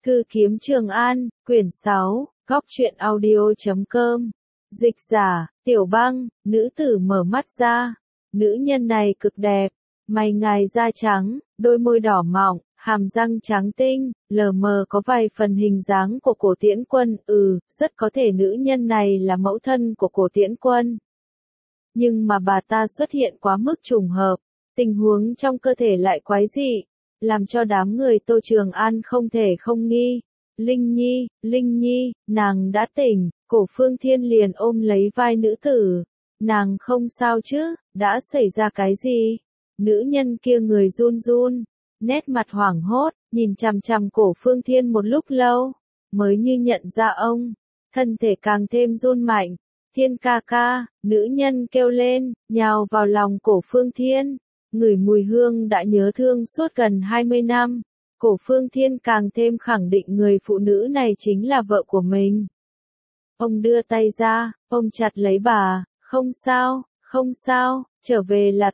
Thư kiếm Trường An, quyển 6, góc truyện audio.com. Dịch giả, Tiểu Băng, nữ tử mở mắt ra. Nữ nhân này cực đẹp, mày ngài da trắng, đôi môi đỏ mọng, hàm răng trắng tinh, lờ mờ có vài phần hình dáng của Cổ Tiễn Quân, rất có thể nữ nhân này là mẫu thân của Cổ Tiễn Quân. Nhưng mà bà ta xuất hiện quá mức trùng hợp, tình huống trong cơ thể lại quái dị, làm cho đám người Tô Trường An không thể không nghi. Linh Nhi, nàng đã tỉnh, Cổ Phương Thiên liền ôm lấy vai nữ tử. Nàng không sao chứ, đã xảy ra cái gì? Nữ nhân kia người run run, nét mặt hoảng hốt, nhìn chằm chằm Cổ Phương Thiên một lúc lâu, mới như nhận ra ông, thân thể càng thêm run mạnh. Thiên ca ca, nữ nhân kêu lên, nhào vào lòng Cổ Phương Thiên, ngửi mùi hương đã nhớ thương suốt gần 20 năm. Cổ Phương Thiên càng thêm khẳng định người phụ nữ này chính là vợ của mình. Ông đưa tay ra, ôm chặt lấy bà, không sao, trở về là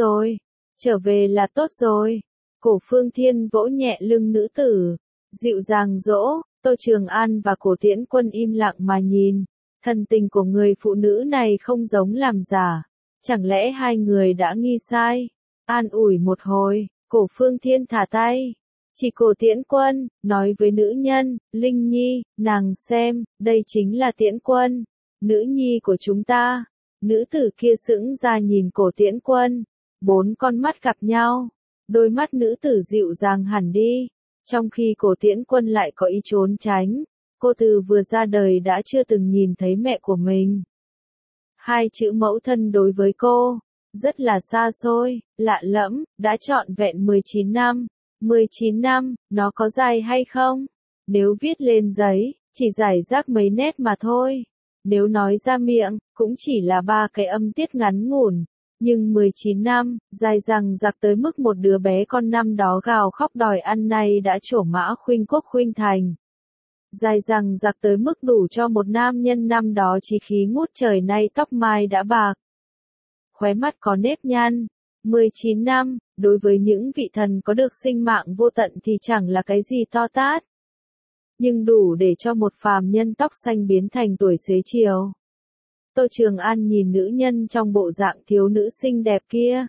tốt rồi. Cổ Phương Thiên vỗ nhẹ lưng nữ tử, dịu dàng dỗ. Tô Trường An và Cổ Tiễn Quân im lặng mà nhìn, thần tình của người phụ nữ này không giống làm giả, chẳng lẽ hai người đã nghi sai? An ủi một hồi, Cổ Phương Thiên thả tay. Chỉ Cổ Tiễn Quân, nói với nữ nhân, Linh Nhi, nàng xem, đây chính là Tiễn Quân, nữ nhi của chúng ta. Nữ tử kia sững ra nhìn Cổ Tiễn Quân, 4 con mắt gặp nhau, đôi mắt nữ tử dịu dàng hẳn đi, trong khi Cổ Tiễn Quân lại có ý trốn tránh. Cô từ vừa ra đời đã chưa từng nhìn thấy mẹ của mình. 2 chữ mẫu thân đối với cô, rất là xa xôi, lạ lẫm, đã trọn vẹn 19 năm. 19 năm, nó có dài hay không? Nếu viết lên giấy, chỉ rải rác mấy nét mà thôi. Nếu nói ra miệng, cũng chỉ là 3 cái âm tiết ngắn ngủn. Nhưng 19 năm, dài dằng dặc tới mức một đứa bé con năm đó gào khóc đòi ăn nay đã trổ mã khuynh quốc khuynh thành. Dài dằng dặc tới mức đủ cho một nam nhân năm đó chí khí ngút trời nay tóc mai đã bạc. Khóe mắt có nếp nhăn. 19 năm, đối với những vị thần có được sinh mạng vô tận thì chẳng là cái gì to tát. Nhưng đủ để cho một phàm nhân tóc xanh biến thành tuổi xế chiều. Tô Trường An nhìn nữ nhân trong bộ dạng thiếu nữ xinh đẹp kia.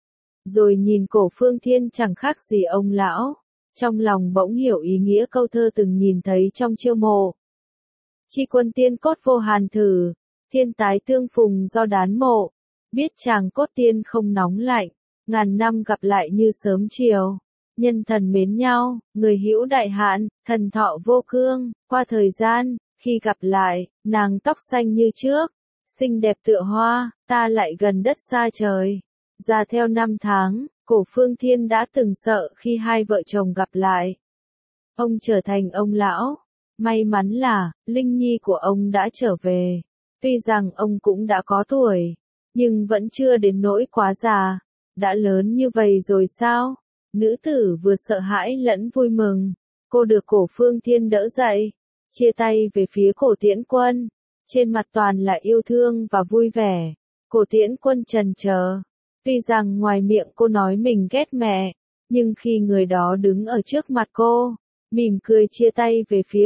Rồi nhìn Cổ Phương Thiên chẳng khác gì ông lão. Trong lòng bỗng hiểu ý nghĩa câu thơ từng nhìn thấy trong chiêu mộ. Chi quân tiên cốt vô hàn thử, thiên tái tương phùng do đán mộ. Biết chàng cốt tiên không nóng lạnh, ngàn năm gặp lại như sớm chiều. Nhân thần mến nhau, người hữu đại hạn, thần thọ vô cương. Qua thời gian, khi gặp lại, nàng tóc xanh như trước, xinh đẹp tựa hoa, ta lại gần đất xa trời. Ra theo năm tháng, Cổ Phương Thiên đã từng sợ khi hai vợ chồng gặp lại. Ông trở thành ông lão. May mắn là, Linh Nhi của ông đã trở về. Tuy rằng ông cũng đã có tuổi, nhưng vẫn chưa đến nỗi quá già. Đã lớn như vậy rồi sao? Nữ tử vừa sợ hãi lẫn vui mừng. Cô được Cổ Phương Thiên đỡ dậy, chia tay về phía Cổ Tiễn Quân. Trên mặt toàn là yêu thương và vui vẻ. Cổ Tiễn Quân chần chờ. Tuy rằng ngoài miệng cô nói mình ghét mẹ, nhưng khi người đó đứng ở trước mặt cô, mỉm cười chia tay về phía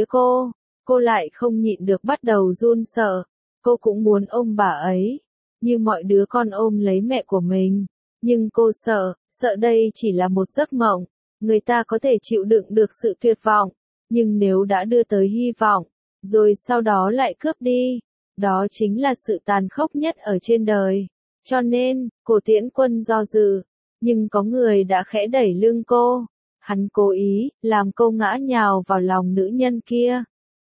cô lại không nhịn được bắt đầu run sợ. Cô cũng muốn ôm bà ấy, như mọi đứa con ôm lấy mẹ của mình. Nhưng cô sợ đây chỉ là một giấc mộng. Người ta có thể chịu đựng được sự tuyệt vọng, nhưng nếu đã đưa tới hy vọng, rồi sau đó lại cướp đi, đó chính là sự tàn khốc nhất ở trên đời. Cho nên, Cổ Tiễn Quân do dự, nhưng có người đã khẽ đẩy lưng cô. Hắn cố ý, làm cô ngã nhào vào lòng nữ nhân kia.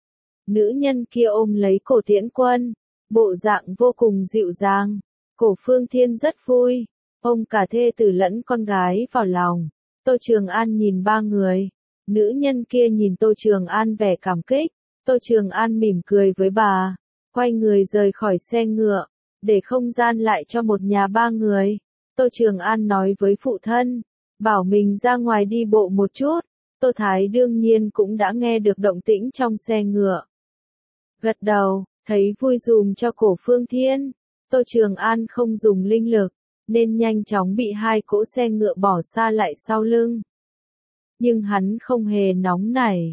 Nữ nhân kia ôm lấy Cổ Tiễn Quân, bộ dạng vô cùng dịu dàng. Cổ Phương Thiên rất vui, ôm cả thê tử lẫn con gái vào lòng. Tô Trường An nhìn 3 người. Nữ nhân kia nhìn Tô Trường An vẻ cảm kích. Tô Trường An mỉm cười với bà, quay người rời khỏi xe ngựa, để không gian lại cho một nhà 3 người. Tô Trường An nói với phụ thân, bảo mình ra ngoài đi bộ một chút. Tô Thái đương nhiên cũng đã nghe được động tĩnh trong xe ngựa. Gật đầu, thấy vui dùm cho Cổ Phương Thiên. Tô Trường An không dùng linh lực, nên nhanh chóng bị 2 cỗ xe ngựa bỏ xa lại sau lưng. Nhưng hắn không hề nóng nảy.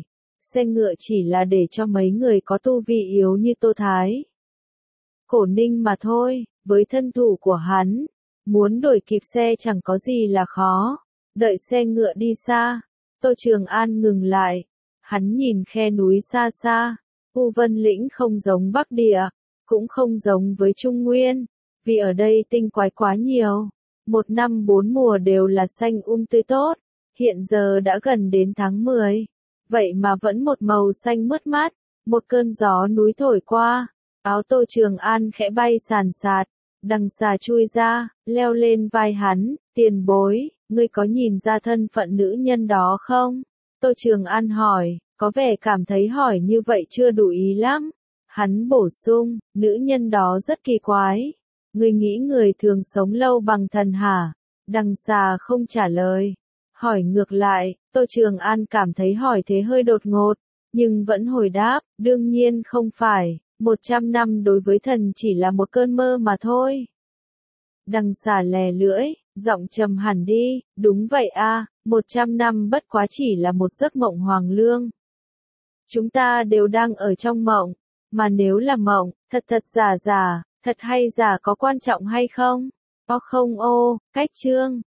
xe ngựa chỉ là để cho mấy người có tu vi yếu như Tô Thái. Cổ Ninh mà thôi, với thân thủ của hắn, muốn đuổi kịp xe chẳng có gì là khó. Đợi xe ngựa đi xa, Tô Trường An ngừng lại, hắn nhìn khe núi xa xa, U Vân Lĩnh không giống Bắc Địa, cũng không giống với Trung Nguyên, vì ở đây tinh quái quá nhiều, một năm bốn mùa đều là xanh tươi tốt, hiện giờ đã gần đến tháng 10, vậy mà vẫn một màu xanh mướt mát, một cơn gió núi thổi qua, áo Tô Trường An khẽ bay sàn sạt, đằng xà chui ra, leo lên vai hắn, tiền bối, ngươi có nhìn ra thân phận nữ nhân đó không? Tô Trường An hỏi, có vẻ cảm thấy hỏi như vậy chưa đủ ý lắm. Hắn bổ sung, nữ nhân đó rất kỳ quái. Ngươi nghĩ người thường sống lâu bằng thần hả? Đằng xà không trả lời. Hỏi ngược lại, Tô Trường An cảm thấy hỏi thế hơi đột ngột, nhưng vẫn hồi đáp, đương nhiên không phải, 100 năm đối với thần chỉ là một cơn mơ mà thôi. Đằng xà lè lưỡi, giọng trầm hẳn đi, đúng vậy a, 100 năm bất quá chỉ là một giấc mộng hoàng lương. Chúng ta đều đang ở trong mộng, mà nếu là mộng, thật thật giả giả, thật hay giả có quan trọng hay không? Có không ô, cách chương.